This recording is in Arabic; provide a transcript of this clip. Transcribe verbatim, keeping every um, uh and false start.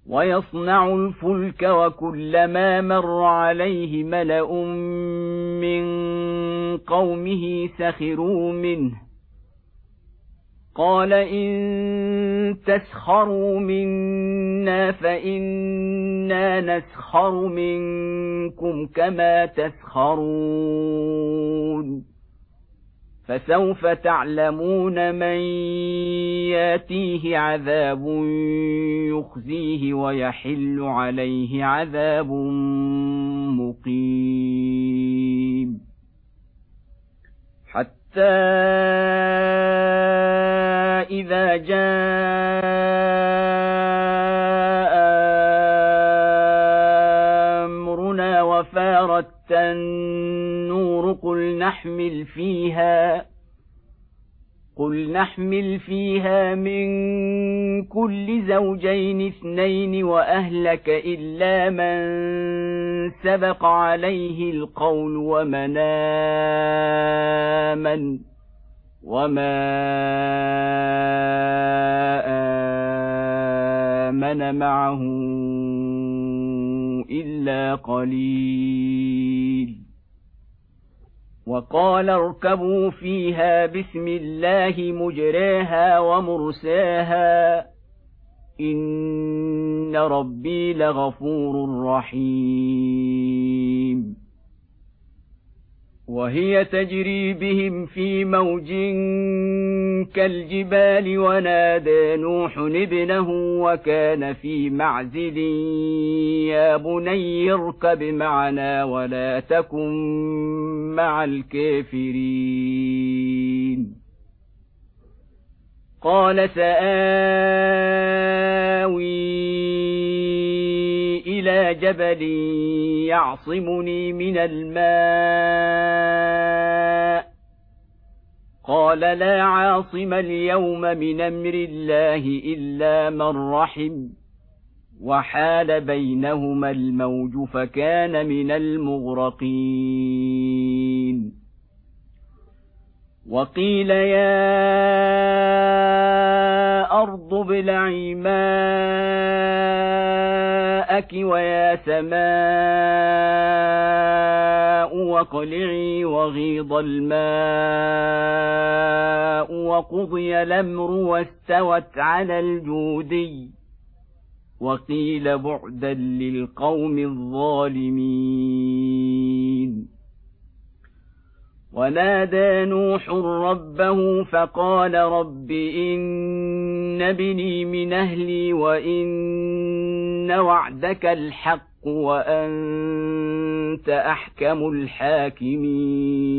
ويصنع الفلك وكلما مر عليه ملأ من قومه سخروا منه قال إن تسخروا منا فإنا نسخر منكم كما تسخرون فسوف تعلمون من ياتيه عذاب يخزيه ويحل عليه عذاب مقيم حتى إذا جاء أمرنا وفارت النور قل نحمل فيها قل نحمل فيها من كل زوجين اثنين وأهلك إلا من سبق عليه القول ومن آمن وما آمن معه إلا قليل وقال اركبوا فيها بسم الله مجريها ومرساها إن ربي لغفور رحيم وهي تجري بهم في موج كالجبال ونادى نوح ابنه وكان في معزل يا بني اركب معنا ولا تكن مع الكافرين قال سآوي إلى جبل يعصمني من الماء قال لا عاصم اليوم من أمر الله إلا من رحم وحال بينهما الموج فكان من المغرقين وقيل يا أرض ابلعي ماءك ويا سماء واقلعي وغيض الماء وقضي الأمر واستوت على الجودي وقيل بعدا للقوم الظالمين ونادى نوح ربه فقال رب إن ابني من أهلي وإن وعدك الحق وأنت أحكم الحاكمين